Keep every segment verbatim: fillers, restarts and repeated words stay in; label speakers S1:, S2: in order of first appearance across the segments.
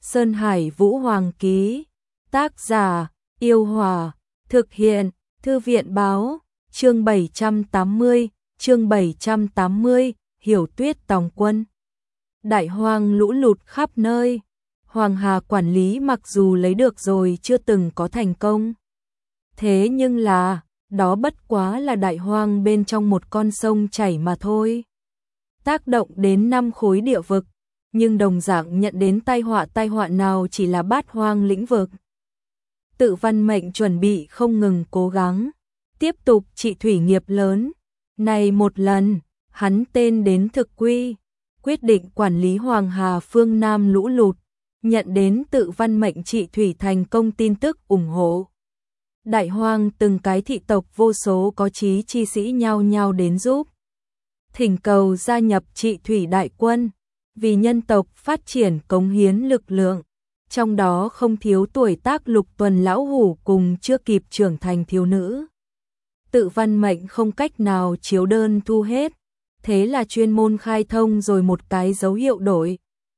S1: Sơn Hải Vũ Hoàng ký. Tác giả: Yêu Hòa. Thực hiện: Thư viện báo. Chương bảy trăm tám mươi, chương bảy trăm tám mươi, Hiểu Tuyết Tòng quân. Đại hoang lũ lụt khắp nơi. Hoàng Hà quản lý mặc dù lấy được rồi chưa từng có thành công. Thế nhưng là, đó bất quá là đại hoang bên trong một con sông chảy mà thôi. Tác động đến năm khối địa vực, nhưng đồng dạng nhận đến tai họa tai họa nào chỉ là bát hoang lĩnh vực. Tự Văn Mệnh chuẩn bị không ngừng cố gắng, tiếp tục trị thủy nghiệp lớn. Này một lần, hắn tên đến thực quy, quyết định quản lý Hoàng Hà phương Nam lũ lụt, nhận đến Tự Văn Mệnh trị thủy thành công tin tức ủng hộ. Đại hoang từng cái thị tộc vô số có chí chi sĩ nhao nhao đến giúp. Thỉnh cầu gia nhập trị thủy đại quân, vì nhân tộc phát triển cống hiến lực lượng, trong đó không thiếu tuổi tác lục tuần lão hủ cùng chưa kịp trưởng thành thiếu nữ. Tự Văn Mệnh không cách nào chiếu đơn thu hết, thế là chuyên môn khai thông rồi một cái dấu hiệu đổi.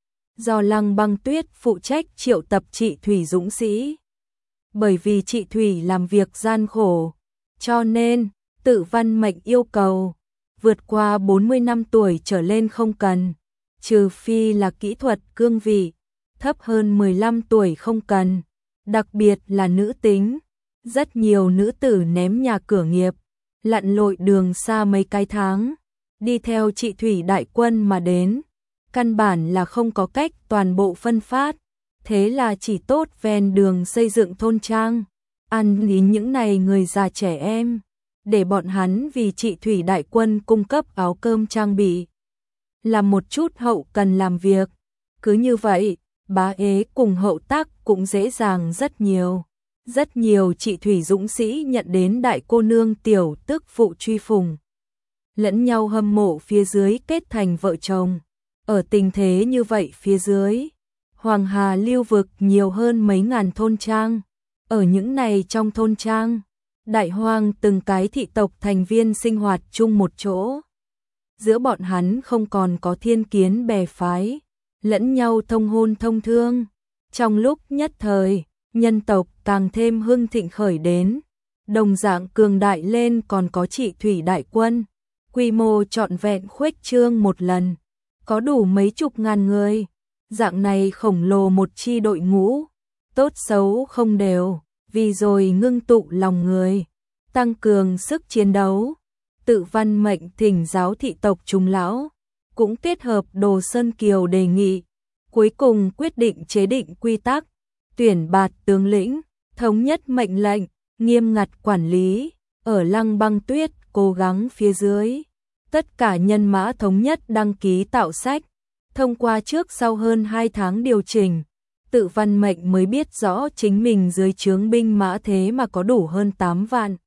S1: Do Lăng Băng Tuyết phụ trách triệu tập trị thủy dũng sĩ. Bởi vì trị thủy làm việc gian khổ, cho nên Tự Văn Mệnh yêu cầu vượt qua bốn mươi năm tuổi trở lên không cần, trừ phi là kỹ thuật cương vị, thấp hơn mười lăm tuổi không cần, đặc biệt là nữ tính. Rất nhiều nữ tử ném nhà cửa nghiệp, lặn lội đường xa mấy cái tháng, đi theo trị thủy đại quân mà đến, căn bản là không có cách toàn bộ phân phát, thế là chỉ tốt ven đường xây dựng thôn trang, ăn lý những này người già trẻ em, để bọn hắn vì trị thủy đại quân cung cấp áo cơm trang bị, làm một chút hậu cần làm việc. Cứ như vậy, bá ế cùng hậu tác cũng dễ dàng rất nhiều. Rất nhiều trị thủy dũng sĩ nhận đến đại cô nương tiểu tức phụ truy phùng, lẫn nhau hâm mộ phía dưới kết thành vợ chồng. Ở tình thế như vậy phía dưới, Hoàng Hà lưu vực nhiều hơn mấy ngàn thôn trang. Ở những này trong thôn trang, đại hoang từng cái thị tộc thành viên sinh hoạt chung một chỗ. Giữa bọn hắn không còn có thiên kiến bè phái, lẫn nhau thông hôn thông thương. Trong lúc nhất thời, nhân tộc càng thêm hưng thịnh khởi đến, đồng dạng cường đại lên còn có trị thủy đại quân, quy mô trọn vẹn khuếch trương một lần, có đủ mấy chục ngàn người, dạng này khổng lồ một chi đội ngũ, tốt xấu không đều, vì rồi ngưng tụ lòng người, tăng cường sức chiến đấu. Tự Văn Mệnh thỉnh giáo thị tộc trung lão, cũng kết hợp Đồ Sơn Kiều đề nghị, cuối cùng quyết định chế định quy tắc, tuyển bạt tướng lĩnh, thống nhất mệnh lệnh, nghiêm ngặt quản lý. Ở Lăng Băng Tuyết cố gắng phía dưới, tất cả nhân mã thống nhất đăng ký tạo sách. Thông qua trước sau hơn hai tháng điều chỉnh, Tự Văn Mệnh mới biết rõ chính mình dưới trướng binh mã thế mà có đủ hơn tám vạn.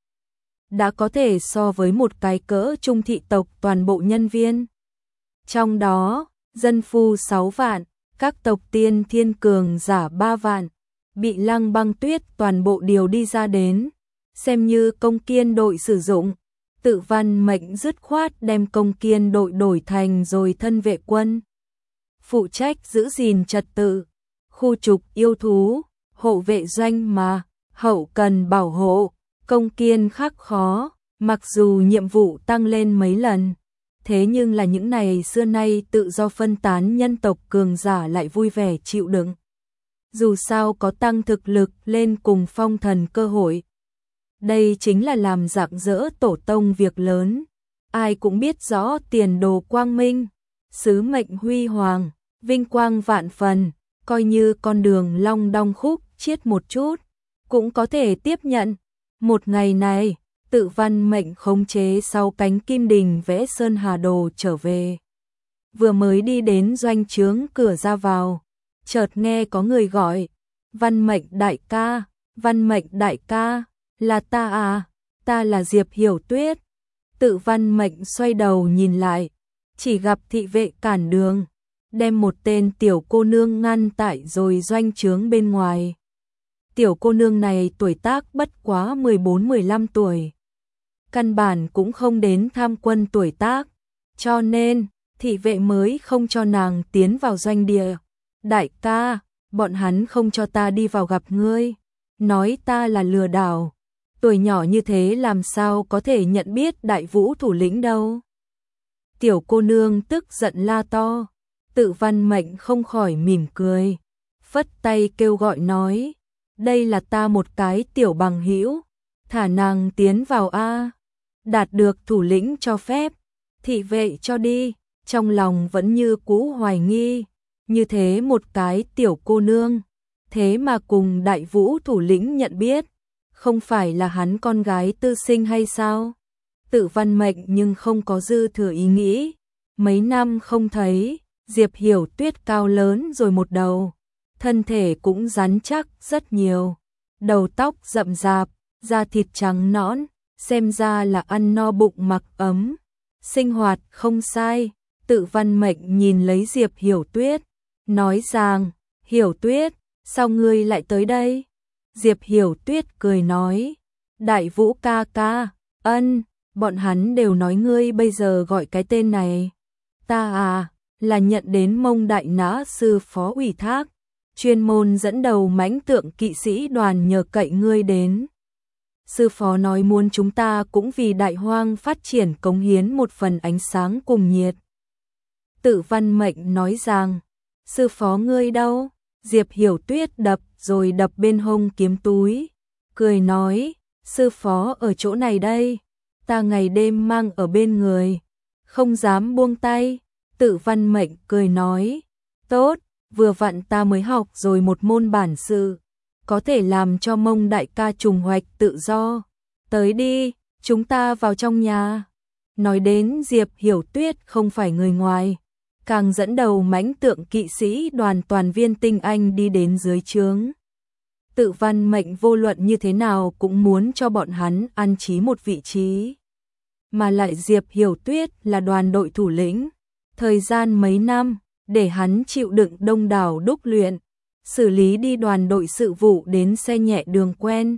S1: Đã có thể so với một cái cỡ trung thị tộc toàn bộ nhân viên. Trong đó, dân phu sáu vạn, các tộc tiên thiên cường giả ba vạn, bị Lăng Băng Tuyết toàn bộ điều đi ra đến, xem như công kiên đội sử dụng. Tự Văn Mệnh dứt khoát đem công kiên đội đổi thành rồi thân vệ quân, phụ trách giữ gìn trật tự, khu trục yêu thú, hộ vệ doanh mà, hậu cần bảo hộ, công kiên khắc khó. Mặc dù nhiệm vụ tăng lên mấy lần, thế nhưng là những này xưa nay tự do phân tán nhân tộc cường giả lại vui vẻ chịu đựng. Dù sao có tăng thực lực lên cùng phong thần cơ hội. Đây chính là làm rạng rỡ tổ tông việc lớn. Ai cũng biết rõ tiền đồ quang minh, sứ mệnh huy hoàng, vinh quang vạn phần, coi như con đường long đong khúc chiết một chút, cũng có thể tiếp nhận. Một ngày này, Tự Văn Mệnh khống chế sau cánh kim đình vẽ sơn hà đồ trở về. Vừa mới đi đến doanh trướng cửa ra vào, chợt nghe có người gọi, Văn Mệnh đại ca, Văn Mệnh đại ca, là ta à, ta là Diệp Hiểu Tuyết. Tự Văn Mệnh xoay đầu nhìn lại, chỉ gặp thị vệ cản đường, đem một tên tiểu cô nương ngăn tại rồi doanh trướng bên ngoài. Tiểu cô nương này tuổi tác bất quá mười bốn mười lăm tuổi. Căn bản cũng không đến tham quân tuổi tác, cho nên thị vệ mới không cho nàng tiến vào doanh địa. Đại ca, bọn hắn không cho ta đi vào gặp ngươi, nói ta là lừa đảo. Tuổi nhỏ như thế làm sao có thể nhận biết Đại Vũ thủ lĩnh đâu. Tiểu cô nương tức giận la to, Tự Văn Mệnh không khỏi mỉm cười, phất tay kêu gọi nói, đây là ta một cái tiểu bằng hữu, thả nàng tiến vào a. Đạt được thủ lĩnh cho phép, thị vệ cho đi, trong lòng vẫn như cũ hoài nghi, như thế một cái tiểu cô nương, thế mà cùng Đại Vũ thủ lĩnh nhận biết, không phải là hắn con gái tư sinh hay sao? Tự Văn Mệnh nhưng không có dư thừa ý nghĩ, mấy năm không thấy, Diệp Hiểu Tuyết cao lớn rồi một đầu, thân thể cũng rắn chắc rất nhiều, đầu tóc rậm rạp, da thịt trắng nõn, xem ra là ăn no bụng mặc ấm, sinh hoạt không sai. Tự Văn Mệnh nhìn lấy Diệp Hiểu Tuyết, nói rằng, Hiểu Tuyết, sao ngươi lại tới đây? Diệp Hiểu Tuyết cười nói, Đại Vũ ca ca, ân, bọn hắn đều nói ngươi bây giờ gọi cái tên này. Ta à, là nhận đến Mông Đại Nã sư phó ủy thác, chuyên môn dẫn đầu mãnh tượng kỵ sĩ đoàn nhờ cậy ngươi đến. Sư phó nói muốn chúng ta cũng vì Đại Hoang phát triển cống hiến một phần ánh sáng cùng nhiệt. Tự Văn Mệnh nói rằng, sư phó ngươi đâu? Diệp Hiểu Tuyết đập rồi đập bên hông kiếm túi, cười nói, sư phó ở chỗ này đây, ta ngày đêm mang ở bên người, không dám buông tay. Tự Văn Mệnh cười nói, tốt, vừa vặn ta mới học rồi một môn bản sự, có thể làm cho Mông đại ca trùng hoạch tự do, tới đi, chúng ta vào trong nhà. Nói đến Diệp Hiểu Tuyết không phải người ngoài, càng dẫn đầu mãnh tượng kỵ sĩ đoàn toàn viên tinh anh đi đến dưới trướng. Tự Văn Mệnh vô luận như thế nào cũng muốn cho bọn hắn an trí một vị trí. Mà lại Diệp Hiểu Tuyết là đoàn đội thủ lĩnh, thời gian mấy năm, để hắn chịu đựng đông đảo đúc luyện, xử lý đi đoàn đội sự vụ đến xe nhẹ đường quen.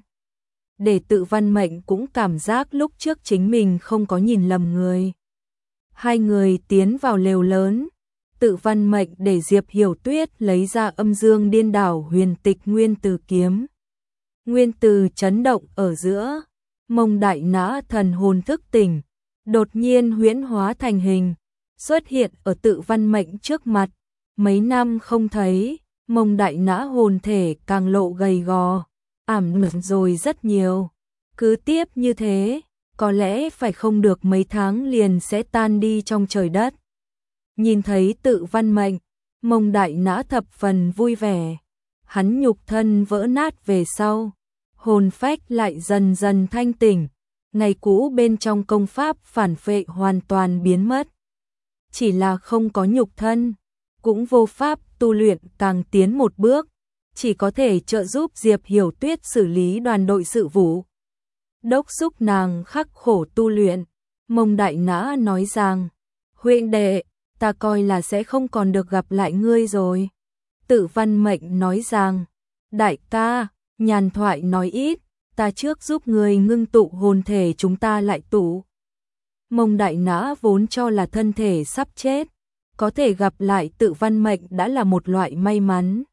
S1: Để Tự Văn Mệnh cũng cảm giác lúc trước chính mình không có nhìn lầm người. Hai người tiến vào lều lớn, Tự Văn Mệnh để Diệp Hiểu Tuyết lấy ra âm dương điên đảo huyền tịch nguyên từ kiếm. Nguyên từ chấn động ở giữa, Mông Đại Nã thần hồn thức tỉnh, đột nhiên huyễn hóa thành hình, xuất hiện ở Tự Văn Mệnh trước mặt. Mấy năm không thấy, Mông Đại Nã hồn thể càng lộ gầy gò, ảm đạm rồi rất nhiều. Cứ tiếp như thế, có lẽ phải không được mấy tháng liền sẽ tan đi trong trời đất. Nhìn thấy Tự Văn Mệnh, Mông Đại Nã thập phần vui vẻ. Hắn nhục thân vỡ nát về sau, hồn phách lại dần dần thanh tỉnh, ngày cũ bên trong công pháp phản phệ hoàn toàn biến mất. Chỉ là không có nhục thân, cũng vô pháp tu luyện càng tiến một bước, chỉ có thể trợ giúp Diệp Hiểu Tuyết xử lý đoàn đội sự vụ, đốc thúc nàng khắc khổ tu luyện. Mông Đại Nã nói rằng, huynh đệ, ta coi là sẽ không còn được gặp lại ngươi rồi. Tự Văn Mệnh nói rằng, đại ca, nhàn thoại nói ít, ta trước giúp ngươi ngưng tụ hồn thể chúng ta lại tụ. Mông Đại Nã vốn cho là thân thể sắp chết, có thể gặp lại Tự Văn Mệnh đã là một loại may mắn.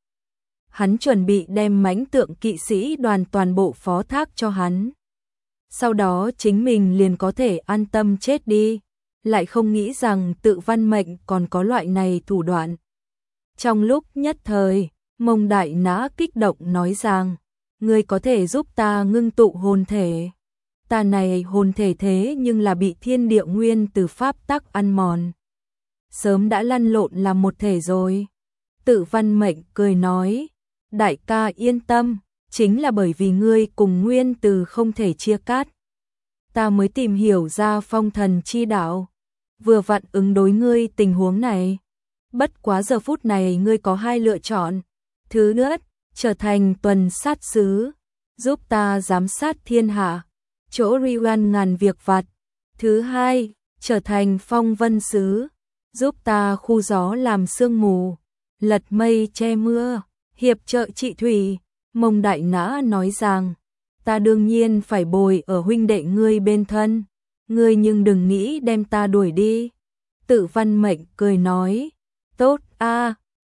S1: Hắn chuẩn bị đem mãnh tượng kỵ sĩ đoàn toàn bộ phó thác cho hắn. Sau đó chính mình liền có thể an tâm chết đi, lại không nghĩ rằng Tự Văn Mệnh còn có loại này thủ đoạn. Trong lúc nhất thời, Mông Đại Nã kích động nói rằng, ngươi có thể giúp ta ngưng tụ hồn thể. Ta này hồn thể thế nhưng là bị thiên địa nguyên từ pháp tắc ăn mòn, sớm đã lăn lộn làm một thể rồi. Tự Văn Mệnh cười nói, đại ca yên tâm, chính là bởi vì ngươi cùng nguyên từ không thể chia cắt, ta mới tìm hiểu ra phong thần chi đạo, vừa vặn ứng đối ngươi tình huống này. Bất quá giờ phút này ngươi có hai lựa chọn. Thứ nhất, trở thành tuần sát sứ, giúp ta giám sát thiên hạ, chỗ Riwan ngàn việc vặt. Thứ hai, trở thành phong vân sứ, giúp ta khu gió làm sương mù, lật mây che mưa, hiệp trợ trị thủy. Mông Đại Nã nói rằng, ta đương nhiên phải bồi ở huynh đệ ngươi bên thân, ngươi nhưng đừng nghĩ đem ta đuổi đi. Tự Văn Mệnh cười nói, tốt a,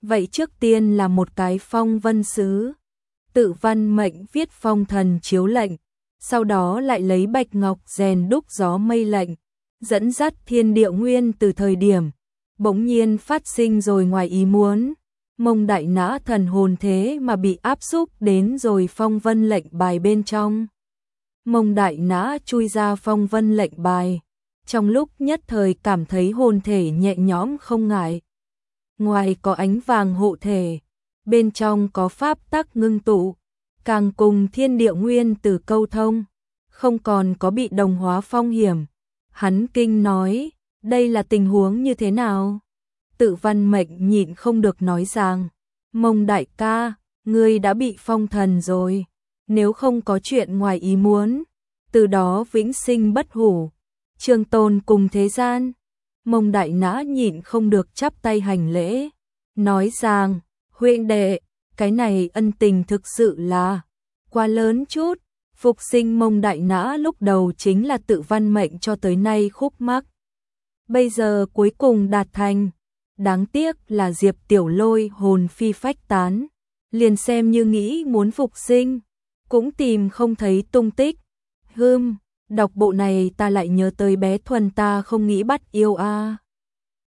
S1: Vậy trước tiên là một cái phong vân sứ, tự văn mệnh viết phong thần chiếu lệnh, sau đó lại lấy bạch ngọc rèn đúc gió mây lệnh, dẫn dắt thiên địa nguyên từ thời điểm bỗng nhiên phát sinh rồi ngoài ý muốn. Mông Đại Nã thần hồn thế mà bị áp xúc đến rồi phong vân lệnh bài bên trong. Mông Đại Nã chui ra phong vân lệnh bài, trong lúc nhất thời cảm thấy hồn thể nhẹ nhõm không ngại. Ngoài có ánh vàng hộ thể, bên trong có pháp tắc ngưng tụ, càng cùng thiên địa nguyên từ câu thông, không còn có bị đồng hóa phong hiểm. Hắn kinh nói, đây là tình huống như thế nào? Tự văn mệnh nhịn không được nói rằng, Mông đại ca, ngươi đã bị phong thần rồi, nếu không có chuyện ngoài ý muốn, từ đó vĩnh sinh bất hủ, trường tồn cùng thế gian. Mông Đại Nã nhịn không được chắp tay hành lễ, nói rằng, huynh đệ, cái này ân tình thực sự là quá lớn chút. Phục sinh Mông Đại Nã lúc đầu chính là tự văn mệnh cho tới nay khúc mắc, bây giờ cuối cùng đạt thành. Đáng tiếc là Diệp Tiểu Lôi hồn phi phách tán, liền xem như nghĩ muốn phục sinh, cũng tìm không thấy tung tích. Hừm, đọc bộ này ta lại nhớ tới bé Thuần ta không nghĩ bắt yêu a. À.